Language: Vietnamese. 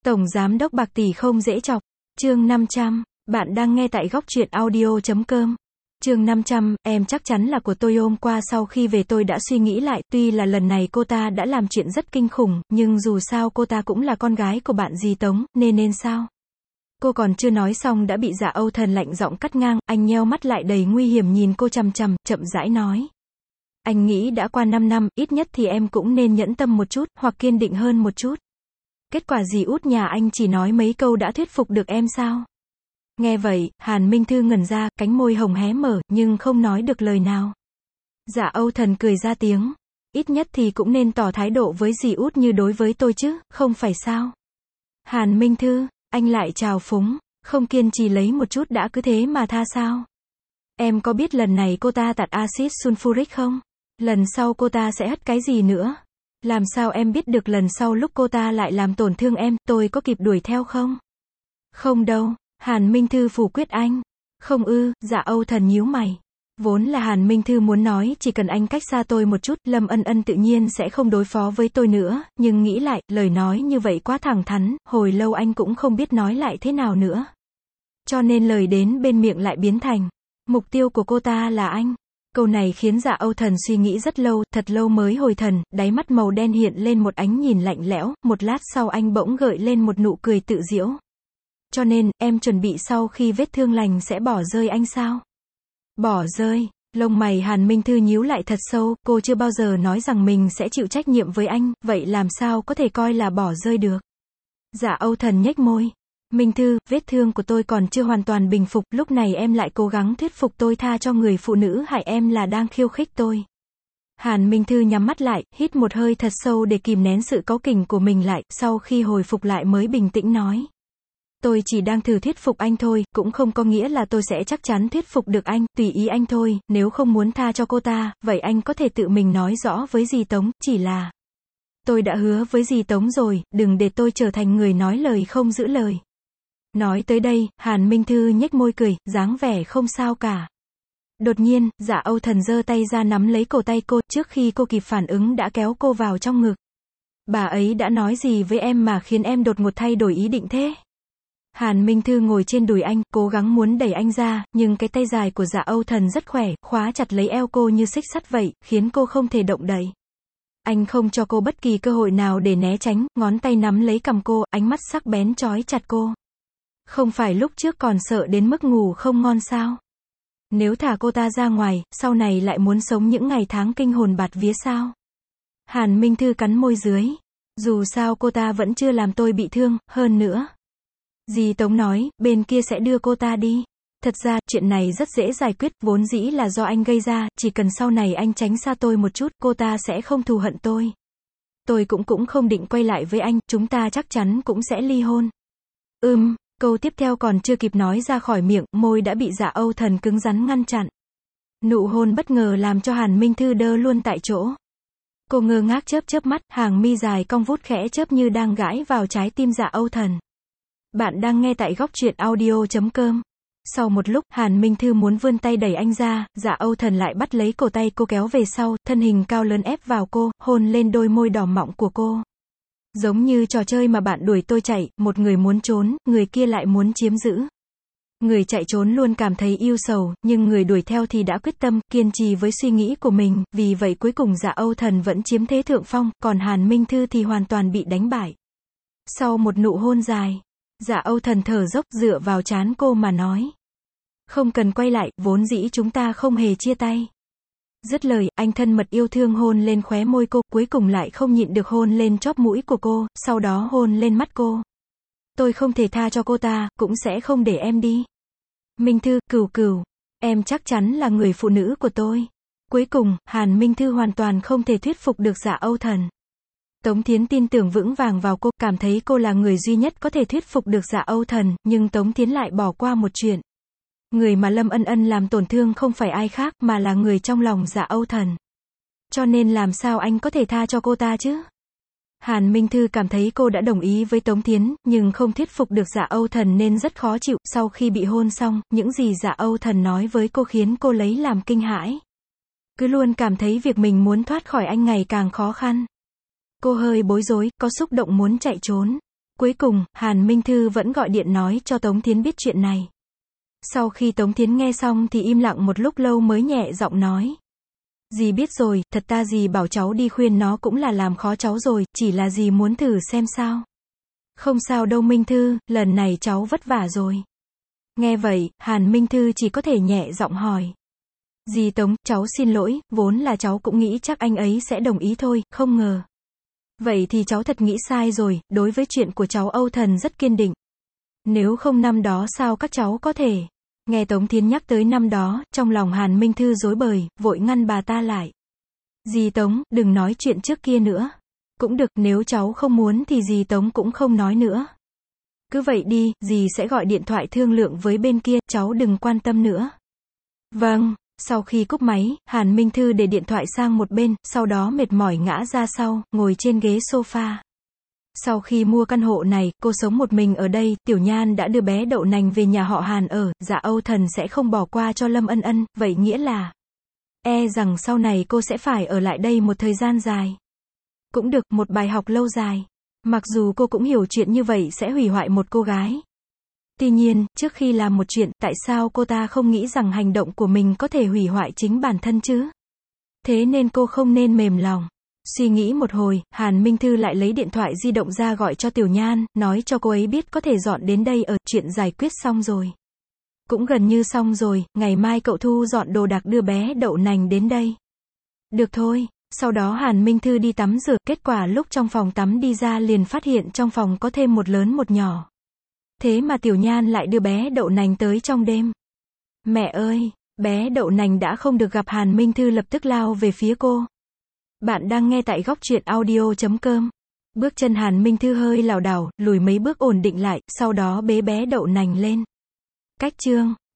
Tổng giám đốc bạc tỷ không dễ chọc. Chương 500, bạn đang nghe tại góc truyện audio.com. Chương 500, em chắc chắn là của tôi. Hôm qua sau khi về tôi đã suy nghĩ lại, tuy là lần này cô ta đã làm chuyện rất kinh khủng, nhưng dù sao cô ta cũng là con gái của bạn dì Tống, nên sao? Cô còn chưa nói xong đã bị Dạ Âu Thần lạnh giọng cắt ngang, anh nheo mắt lại đầy nguy hiểm nhìn cô chằm chằm, chậm rãi nói. Anh nghĩ đã qua 5 năm, ít nhất thì em cũng nên nhẫn tâm một chút, hoặc kiên định hơn một chút. Kết quả dì út nhà anh chỉ nói mấy câu đã thuyết phục được em sao? Nghe vậy, Hàn Minh Thư ngẩn ra, cánh môi hồng hé mở, nhưng không nói được lời nào. Dạ Âu Thần cười ra tiếng. Ít nhất thì cũng nên tỏ thái độ với dì út như đối với tôi chứ, không phải sao? Hàn Minh Thư, anh lại trào phúng, không kiên trì lấy một chút đã cứ thế mà tha sao? Em có biết lần này cô ta tạt axit sulfuric không? Lần sau cô ta sẽ hất cái gì nữa? Làm sao em biết được lần sau lúc cô ta lại làm tổn thương em, tôi có kịp đuổi theo không? Không đâu, Hàn Minh Thư phủ quyết anh. Không ư, Dạ Âu Thần nhíu mày. Vốn là Hàn Minh Thư muốn nói chỉ cần anh cách xa tôi một chút, Lâm Ân Ân tự nhiên sẽ không đối phó với tôi nữa, nhưng nghĩ lại, lời nói như vậy quá thẳng thắn, hồi lâu anh cũng không biết nói lại thế nào nữa. Cho nên lời đến bên miệng lại biến thành, mục tiêu của cô ta là anh. Câu này khiến Dạ Âu Thần suy nghĩ rất lâu, thật lâu mới hồi thần, đáy mắt màu đen hiện lên một ánh nhìn lạnh lẽo, một lát sau anh bỗng gợi lên một nụ cười tự giễu. Cho nên, em chuẩn bị sau khi vết thương lành sẽ bỏ rơi anh sao? Bỏ rơi, lông mày Hàn Minh Thư nhíu lại thật sâu, cô chưa bao giờ nói rằng mình sẽ chịu trách nhiệm với anh, vậy làm sao có thể coi là bỏ rơi được? Dạ Âu Thần nhếch môi. Minh Thư, vết thương của tôi còn chưa hoàn toàn bình phục, lúc này em lại cố gắng thuyết phục tôi tha cho người phụ nữ hại em là đang khiêu khích tôi. Hàn Minh Thư nhắm mắt lại, hít một hơi thật sâu để kìm nén sự cáu kỉnh của mình lại, sau khi hồi phục lại mới bình tĩnh nói. Tôi chỉ đang thử thuyết phục anh thôi, cũng không có nghĩa là tôi sẽ chắc chắn thuyết phục được anh, tùy ý anh thôi, nếu không muốn tha cho cô ta, vậy anh có thể tự mình nói rõ với dì Tống, chỉ là... Tôi đã hứa với dì Tống rồi, đừng để tôi trở thành người nói lời không giữ lời. Nói tới đây, Hàn Minh Thư nhếch môi cười, dáng vẻ không sao cả. Đột nhiên, Dạ Âu Thần giơ tay ra nắm lấy cổ tay cô, trước khi cô kịp phản ứng đã kéo cô vào trong ngực. Bà ấy đã nói gì với em mà khiến em đột ngột thay đổi ý định thế? Hàn Minh Thư ngồi trên đùi anh, cố gắng muốn đẩy anh ra, nhưng cái tay dài của Dạ Âu Thần rất khỏe, khóa chặt lấy eo cô như xích sắt vậy, khiến cô không thể động đậy. Anh không cho cô bất kỳ cơ hội nào để né tránh, ngón tay nắm lấy cằm cô, ánh mắt sắc bén trói chặt cô. Không phải lúc trước còn sợ đến mức ngủ không ngon sao? Nếu thả cô ta ra ngoài, sau này lại muốn sống những ngày tháng kinh hồn bạt vía sao? Hàn Minh Thư cắn môi dưới. Dù sao cô ta vẫn chưa làm tôi bị thương, hơn nữa. Dì Tống nói, bên kia sẽ đưa cô ta đi. Thật ra, chuyện này rất dễ giải quyết, vốn dĩ là do anh gây ra, chỉ cần sau này anh tránh xa tôi một chút, cô ta sẽ không thù hận tôi. Tôi cũng không định quay lại với anh, chúng ta chắc chắn cũng sẽ ly hôn. Câu tiếp theo còn chưa kịp nói ra khỏi miệng, môi đã bị Dạ Âu Thần cứng rắn ngăn chặn. Nụ hôn bất ngờ làm cho Hàn Minh Thư đơ luôn tại chỗ. Cô ngơ ngác chớp mắt, hàng mi dài cong vút khẽ chớp như đang gãi vào trái tim Dạ Âu Thần. Bạn đang nghe tại góc truyện audio.com. Sau một lúc, Hàn Minh Thư muốn vươn tay đẩy anh ra, Dạ Âu Thần lại bắt lấy cổ tay cô kéo về sau, thân hình cao lớn ép vào cô, hôn lên đôi môi đỏ mọng của cô. Giống như trò chơi mà bạn đuổi tôi chạy, một người muốn trốn, người kia lại muốn chiếm giữ. Người chạy trốn luôn cảm thấy ưu sầu, nhưng người đuổi theo thì đã quyết tâm, kiên trì với suy nghĩ của mình, vì vậy cuối cùng Dạ Âu Thần vẫn chiếm thế thượng phong, còn Hàn Minh Thư thì hoàn toàn bị đánh bại. Sau một nụ hôn dài, Dạ Âu Thần thở dốc dựa vào trán cô mà nói. Không cần quay lại, vốn dĩ chúng ta không hề chia tay. Dứt lời, anh thân mật yêu thương hôn lên khóe môi cô, cuối cùng lại không nhịn được hôn lên chóp mũi của cô, sau đó hôn lên mắt cô. Tôi không thể tha cho cô ta, cũng sẽ không để em đi. Minh Thư, cừu, em chắc chắn là người phụ nữ của tôi. Cuối cùng, Hàn Minh Thư hoàn toàn không thể thuyết phục được Dạ Âu Thần. Tống Thiến tin tưởng vững vàng vào cô, cảm thấy cô là người duy nhất có thể thuyết phục được Dạ Âu Thần, nhưng Tống Thiến lại bỏ qua một chuyện. Người mà Lâm Ân Ân làm tổn thương không phải ai khác, mà là người trong lòng Dạ Âu Thần. Cho nên làm sao anh có thể tha cho cô ta chứ? Hàn Minh Thư cảm thấy cô đã đồng ý với Tống Thiến, nhưng không thuyết phục được Dạ Âu Thần nên rất khó chịu. Sau khi bị hôn xong, những gì Dạ Âu Thần nói với cô khiến cô lấy làm kinh hãi. Cứ luôn cảm thấy việc mình muốn thoát khỏi anh ngày càng khó khăn. Cô hơi bối rối, có xúc động muốn chạy trốn. Cuối cùng, Hàn Minh Thư vẫn gọi điện nói cho Tống Thiến biết chuyện này. Sau khi Tống Thiến nghe xong thì im lặng một lúc lâu mới nhẹ giọng nói. Dì biết rồi, thật ta dì bảo cháu đi khuyên nó cũng là làm khó cháu rồi, chỉ là dì muốn thử xem sao. Không sao đâu Minh Thư, lần này cháu vất vả rồi. Nghe vậy, Hàn Minh Thư chỉ có thể nhẹ giọng hỏi. Dì Tống, cháu xin lỗi, vốn là cháu cũng nghĩ chắc anh ấy sẽ đồng ý thôi, không ngờ. Vậy thì cháu thật nghĩ sai rồi, đối với chuyện của cháu Âu Thần rất kiên định. Nếu không năm đó sao các cháu có thể. Nghe Tống Thiến nhắc tới năm đó, trong lòng Hàn Minh Thư rối bời, vội ngăn bà ta lại. Dì Tống, đừng nói chuyện trước kia nữa. Cũng được, nếu cháu không muốn thì dì Tống cũng không nói nữa. Cứ vậy đi, dì sẽ gọi điện thoại thương lượng với bên kia, cháu đừng quan tâm nữa. Vâng, sau khi cúp máy, Hàn Minh Thư để điện thoại sang một bên, sau đó mệt mỏi ngã ra sau, ngồi trên ghế sofa. Sau khi mua căn hộ này, cô sống một mình ở đây, Tiểu Nhan đã đưa bé Đậu Nành về nhà họ Hàn ở, dạ Âu Thần sẽ không bỏ qua cho Lâm Ân Ân, vậy nghĩa là rằng sau này cô sẽ phải ở lại đây một thời gian dài. Cũng được, một bài học lâu dài. Mặc dù cô cũng hiểu chuyện như vậy sẽ hủy hoại một cô gái. Tuy nhiên, trước khi làm một chuyện, tại sao cô ta không nghĩ rằng hành động của mình có thể hủy hoại chính bản thân chứ? Thế nên cô không nên mềm lòng. Suy nghĩ một hồi, Hàn Minh Thư lại lấy điện thoại di động ra gọi cho Tiểu Nhan, nói cho cô ấy biết có thể dọn đến đây ở, chuyện giải quyết xong rồi. Cũng gần như xong rồi, ngày mai cậu thu dọn đồ đạc đưa bé Đậu Nành đến đây. Được thôi. Sau đó Hàn Minh Thư đi tắm rửa, kết quả lúc trong phòng tắm đi ra liền phát hiện trong phòng có thêm một lớn một nhỏ. Thế mà Tiểu Nhan lại đưa bé Đậu Nành tới trong đêm. Mẹ ơi, bé Đậu Nành đã không được gặp Hàn Minh Thư lập tức lao về phía cô. Bạn đang nghe tại góc truyện audio.com. Bước chân Hàn Minh Thư hơi lảo đảo, lùi mấy bước ổn định lại, sau đó bế bé Đậu Nành lên. Cách chương